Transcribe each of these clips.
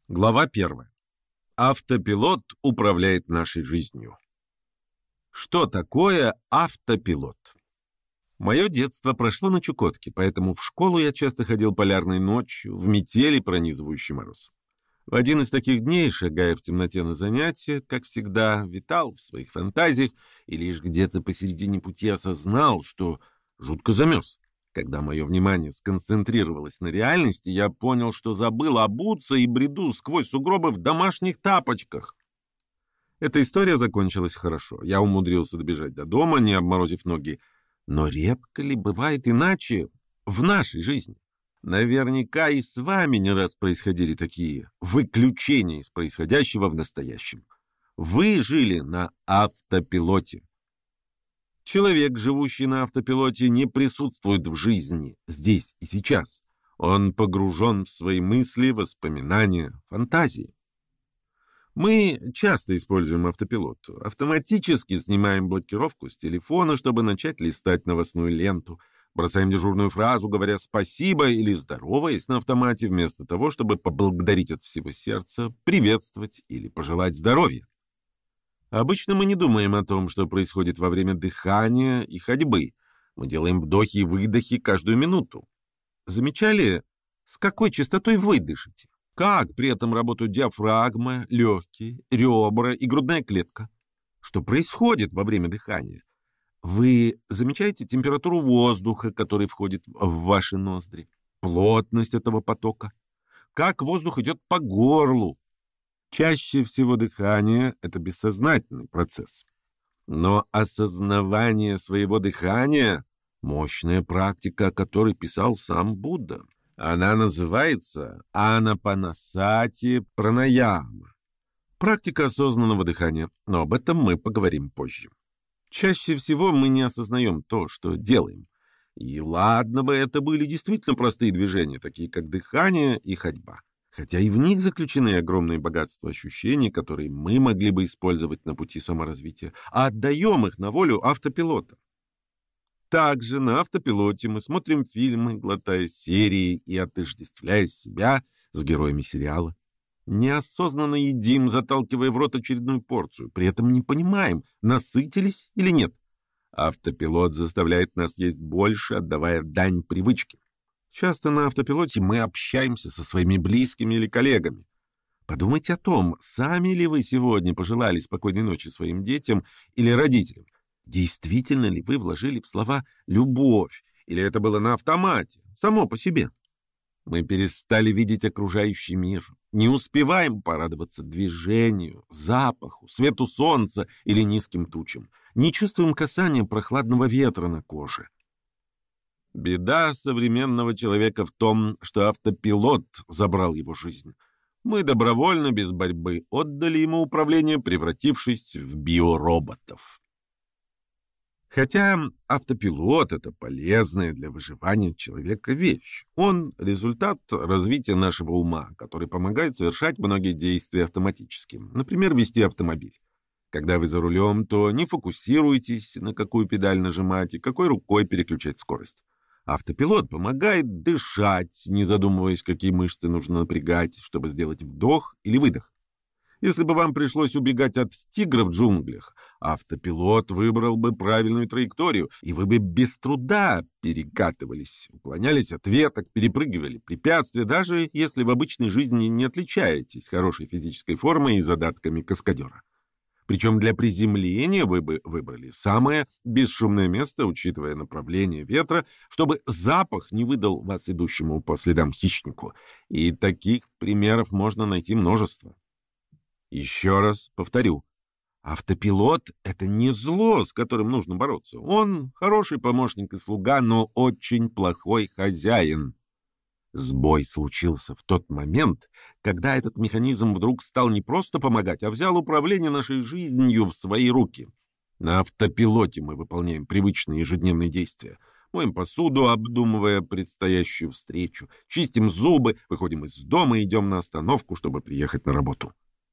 Глава 1. Автопилот управляет нашей жизнью. Что такое автопилот? Мое детство прошло на Чукотке, поэтому в школу я часто ходил полярной ночью, в метели пронизывающий мороз. В один из таких дней, шагая в темноте на занятия, как всегда, витал в своих фантазиях и лишь где-то посередине пути осознал, что жутко замерз. Когда мое внимание сконцентрировалось на реальности, я понял, что забыл обуться и бреду сквозь сугробы в домашних тапочках. Эта история закончилась хорошо. Я умудрился добежать до дома, не обморозив ноги. Но редко ли бывает иначе в нашей жизни? Наверняка и с вами не раз происходили такие выключения из происходящего в настоящем. Вы жили на автопилоте. Человек, живущий на автопилоте, не присутствует в жизни, здесь и сейчас. Он погружен в свои мысли, воспоминания, фантазии. Мы часто используем автопилот. Автоматически снимаем блокировку с телефона, чтобы начать листать новостную ленту. Бросаем дежурную фразу, говоря «спасибо» или «здороваясь» на автомате, вместо того, чтобы поблагодарить от всего сердца, приветствовать или пожелать здоровья. Обычно мы не думаем о том, что происходит во время дыхания и ходьбы. Мы делаем вдохи и выдохи каждую минуту. Замечали, с какой частотой вы дышите? Как при этом работают диафрагма, легкие, ребра и грудная клетка? Что происходит во время дыхания? Вы замечаете температуру воздуха, который входит в ваши ноздри? Плотность этого потока? Как воздух идет по горлу? Чаще всего дыхание — это бессознательный процесс. Но осознавание своего дыхания — мощная практика, о которой писал сам Будда. Она называется Анапанасати пранаяма. Практика осознанного дыхания, но об этом мы поговорим позже. Чаще всего мы не осознаем то, что делаем. И ладно бы это были действительно простые движения, такие как дыхание и ходьба. Хотя и в них заключены огромные богатства ощущений, которые мы могли бы использовать на пути саморазвития, а отдаем их на волю автопилота. Также на автопилоте мы смотрим фильмы, глотая серии и отождествляя себя с героями сериала. Неосознанно едим, заталкивая в рот очередную порцию, при этом не понимаем, насытились или нет. Автопилот заставляет нас есть больше, отдавая дань привычке. Часто на автопилоте мы общаемся со своими близкими или коллегами. Подумайте о том, сами ли вы сегодня пожелали спокойной ночи своим детям или родителям. Действительно ли вы вложили в слова «любовь», или это было на автомате, само по себе? Мы перестали видеть окружающий мир, не успеваем порадоваться движению, запаху, свету солнца или низким тучам, не чувствуем касания прохладного ветра на коже. Беда современного человека в том, что автопилот забрал его жизнь. Мы добровольно, без борьбы, отдали ему управление, превратившись в биороботов. Хотя автопилот — это полезная для выживания человека вещь. Он — результат развития нашего ума, который помогает совершать многие действия автоматически. Например, вести автомобиль. Когда вы за рулем, то не фокусируйтесь, на какую педаль нажимать и какой рукой переключать скорость. Автопилот помогает дышать, не задумываясь, какие мышцы нужно напрягать, чтобы сделать вдох или выдох. Если бы вам пришлось убегать от тигра в джунглях, автопилот выбрал бы правильную траекторию, и вы бы без труда перекатывались, уклонялись от веток, перепрыгивали препятствия, даже если в обычной жизни не отличаетесь хорошей физической формой и задатками каскадера. Причем для приземления вы бы выбрали самое бесшумное место, учитывая направление ветра, чтобы запах не выдал вас идущему по следам хищнику. И таких примеров можно найти множество. Еще раз повторю. Автопилот — это не зло, с которым нужно бороться. Он хороший помощник и слуга, но очень плохой хозяин. Сбой случился в тот момент, когда этот механизм вдруг стал не просто помогать, а взял управление нашей жизнью в свои руки. На автопилоте мы выполняем привычные ежедневные действия. Моем посуду, обдумывая предстоящую встречу, чистим зубы, выходим из дома и идем на остановку, чтобы приехать на работу.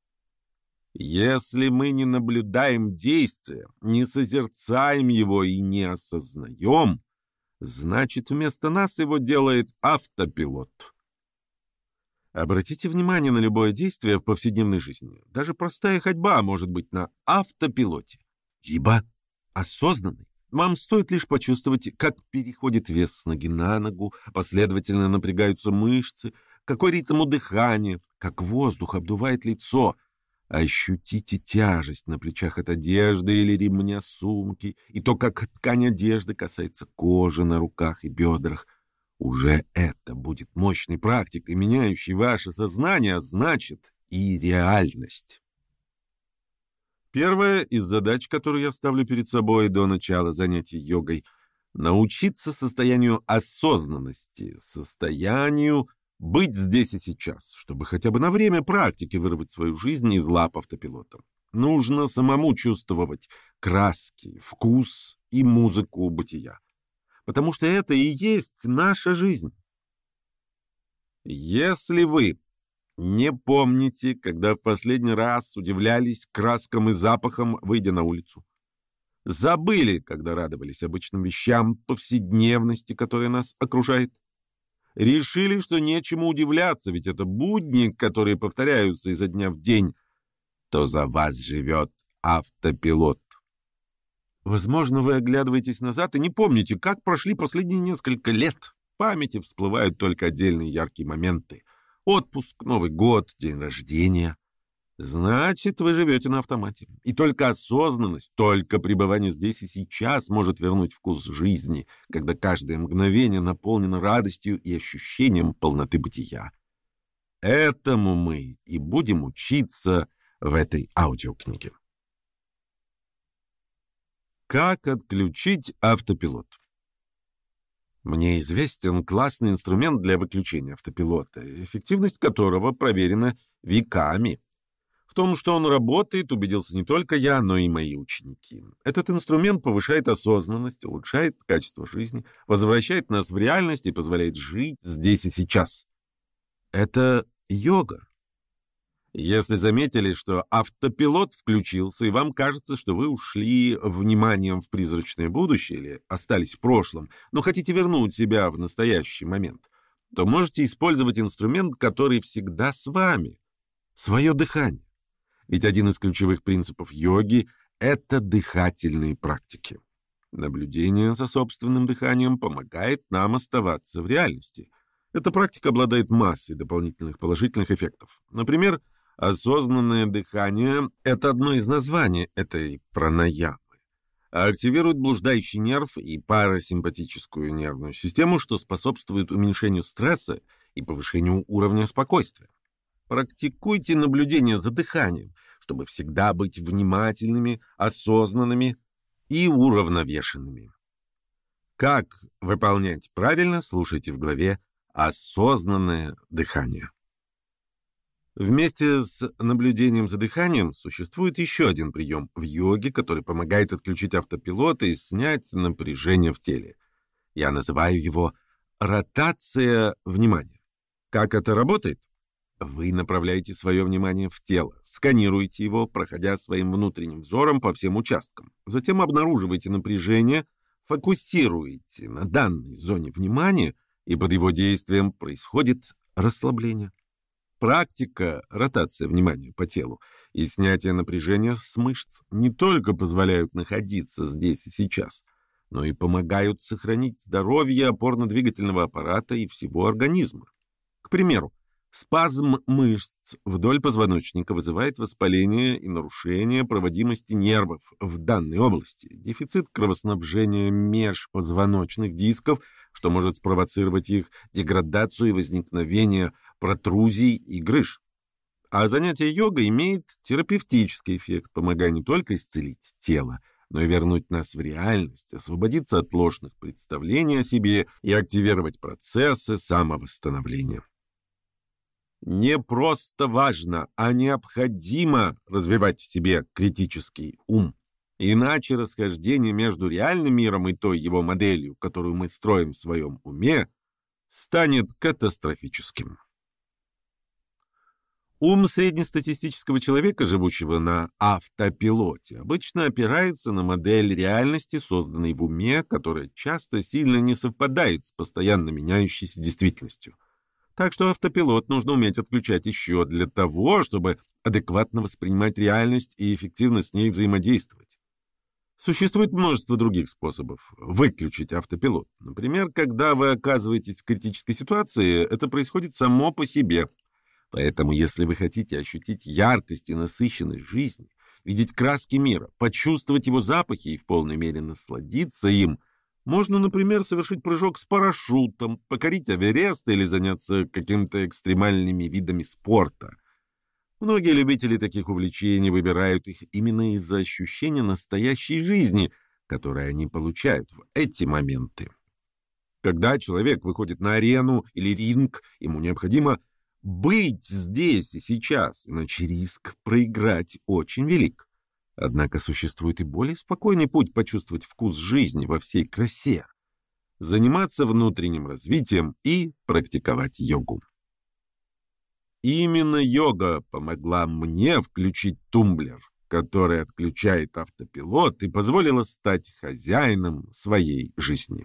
Если мы не наблюдаем действия, не созерцаем его и не осознаем, значит, вместо нас его делает автопилот. Обратите внимание на любое действие в повседневной жизни. Даже простая ходьба может быть на автопилоте, либо осознанной. Вам стоит лишь почувствовать, как переходит вес с ноги на ногу, последовательно напрягаются мышцы, какой ритм у дыхания, как воздух обдувает лицо. Ощутите тяжесть на плечах от одежды или ремня сумки, и то, как ткань одежды касается кожи на руках и бедрах. Уже это будет мощной практикой, меняющей ваше сознание, а значит и реальность. Первая из задач, которую я ставлю перед собой до начала занятий йогой — научиться состоянию осознанности, состоянию быть здесь и сейчас, чтобы хотя бы на время практики вырвать свою жизнь из лап автопилота. Нужно самому чувствовать краски, вкус и музыку бытия, потому что это и есть наша жизнь. Если вы не помните, когда в последний раз удивлялись краскам и запахам, выйдя на улицу, забыли, когда радовались обычным вещам повседневности, которая нас окружает, решили, что нечему удивляться, ведь это будни, которые повторяются изо дня в день, то за вас живет автопилот. Возможно, вы оглядываетесь назад и не помните, как прошли последние несколько лет. В памяти всплывают только отдельные яркие моменты. Отпуск, Новый год, день рождения. Значит, вы живете на автомате. И только осознанность, только пребывание здесь и сейчас может вернуть вкус жизни, когда каждое мгновение наполнено радостью и ощущением полноты бытия. Этому мы и будем учиться в этой аудиокниге. Как отключить автопилот? Мне известен классный инструмент для выключения автопилота, эффективность которого проверена веками. В том, что он работает, убедился не только я, но и мои ученики. Этот инструмент повышает осознанность, улучшает качество жизни, возвращает нас в реальность и позволяет жить здесь и сейчас. Это йога. Если заметили, что автопилот включился, и вам кажется, что вы ушли вниманием в призрачное будущее или остались в прошлом, но хотите вернуть себя в настоящий момент, то можете использовать инструмент, который всегда с вами — свое дыхание. Ведь один из ключевых принципов йоги — это дыхательные практики. Наблюдение за собственным дыханием помогает нам оставаться в реальности. Эта практика обладает массой дополнительных положительных эффектов. Например, осознанное дыхание — это одно из названий этой пранаямы. Активирует блуждающий нерв и парасимпатическую нервную систему, что способствует уменьшению стресса и повышению уровня спокойствия. Практикуйте наблюдение за дыханием, чтобы всегда быть внимательными, осознанными и уравновешенными. Как выполнять правильно, слушайте в главе «Осознанное дыхание». Вместе с наблюдением за дыханием существует еще один прием в йоге, который помогает отключить автопилот и снять напряжение в теле. Я называю его ротация внимания. Как это работает? Вы направляете свое внимание в тело, сканируете его, проходя своим внутренним взором по всем участкам. Затем обнаруживаете напряжение, фокусируете на данной зоне внимания, и под его действием происходит расслабление. Практика ротации внимания по телу и снятие напряжения с мышц не только позволяют находиться здесь и сейчас, но и помогают сохранить здоровье опорно-двигательного аппарата и всего организма. К примеру, спазм мышц вдоль позвоночника вызывает воспаление и нарушение проводимости нервов в данной области, дефицит кровоснабжения межпозвоночных дисков, что может спровоцировать их деградацию и возникновение протрузий и грыж. А занятие йогой имеет терапевтический эффект, помогая не только исцелить тело, но и вернуть нас в реальность, освободиться от ложных представлений о себе и активировать процессы самовосстановления. Не просто важно, а необходимо развивать в себе критический ум. Иначе расхождение между реальным миром и той его моделью, которую мы строим в своем уме, станет катастрофическим. Ум среднестатистического человека, живущего на автопилоте, обычно опирается на модель реальности, созданной в уме, которая часто сильно не совпадает с постоянно меняющейся действительностью. Так что автопилот нужно уметь отключать еще для того, чтобы адекватно воспринимать реальность и эффективно с ней взаимодействовать. Существует множество других способов выключить автопилот. Например, когда вы оказываетесь в критической ситуации, это происходит само по себе. Поэтому, если вы хотите ощутить яркость и насыщенность жизни, видеть краски мира, почувствовать его запахи и в полной мере насладиться им, можно, например, совершить прыжок с парашютом, покорить Эверест или заняться какими-то экстремальными видами спорта. Многие любители таких увлечений выбирают их именно из-за ощущения настоящей жизни, которое они получают в эти моменты. Когда человек выходит на арену или ринг, ему необходимо быть здесь и сейчас, иначе риск проиграть очень велик. Однако существует и более спокойный путь почувствовать вкус жизни во всей красе. Заниматься внутренним развитием и практиковать йогу. Именно йога помогла мне включить тумблер, который отключает автопилот и позволила стать хозяином своей жизни.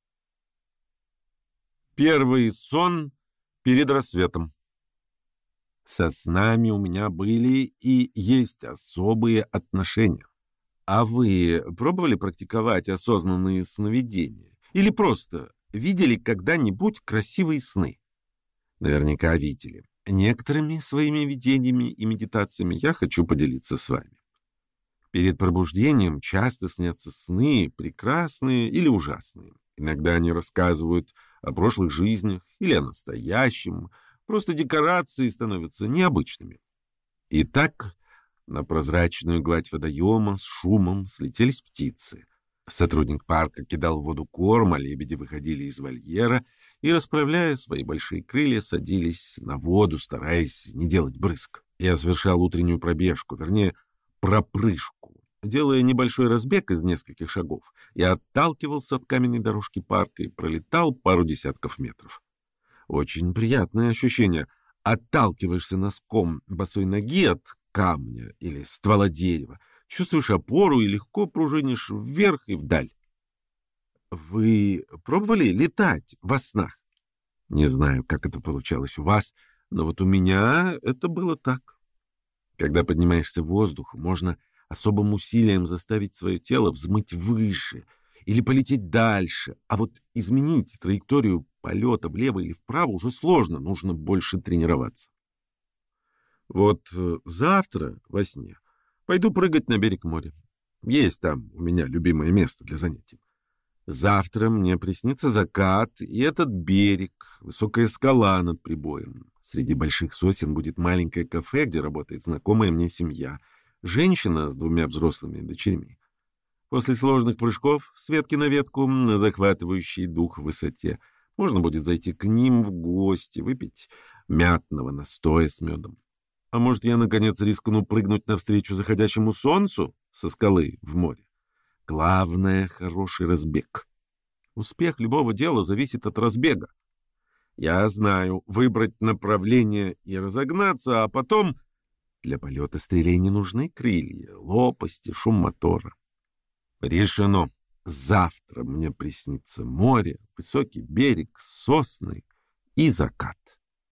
Первый сон перед рассветом. Со снами у меня были и есть особые отношения. А вы пробовали практиковать осознанные сновидения? Или просто видели когда-нибудь красивые сны? Наверняка видели. Некоторыми своими видениями и медитациями я хочу поделиться с вами. Перед пробуждением часто снятся сны, прекрасные или ужасные. Иногда они рассказывают о прошлых жизнях или о настоящем. Просто декорации становятся необычными. Итак, на прозрачную гладь водоема с шумом слетелись птицы. Сотрудник парка кидал в воду корм, а лебеди выходили из вольера и, расправляя свои большие крылья, садились на воду, стараясь не делать брызг. Я совершал утреннюю пробежку, вернее, пропрыжку. Делая небольшой разбег из нескольких шагов, я отталкивался от каменной дорожки парка и пролетал пару десятков метров. Очень приятное ощущение. Отталкиваешься носком босой ноги от камня или ствола дерева, чувствуешь опору и легко пружинишь вверх и вдаль. Вы пробовали летать во снах? Не знаю, как это получалось у вас, но вот у меня это было так. Когда поднимаешься в воздух, можно особым усилием заставить свое тело взмыть выше или полететь дальше, а вот изменить траекторию полета влево или вправо уже сложно, нужно больше тренироваться. Вот завтра во сне пойду прыгать на берег моря. Есть там у меня любимое место для занятий. Завтра мне приснится закат, и этот берег, высокая скала над прибоем. Среди больших сосен будет маленькое кафе, где работает знакомая мне семья. Женщина с 2 взрослыми дочерьми. После сложных прыжков с ветки на ветку, на захватывающий дух в высоте, можно будет зайти к ним в гости, выпить мятного настоя с медом. А может, я, наконец, рискну прыгнуть навстречу заходящему солнцу со скалы в море? Главное — хороший разбег. Успех любого дела зависит от разбега. Я знаю, выбрать направление и разогнаться, а потом... Для полета стрелей не нужны крылья, лопасти, шум мотора. Решено. Завтра мне приснится море, высокий берег, сосны и закат.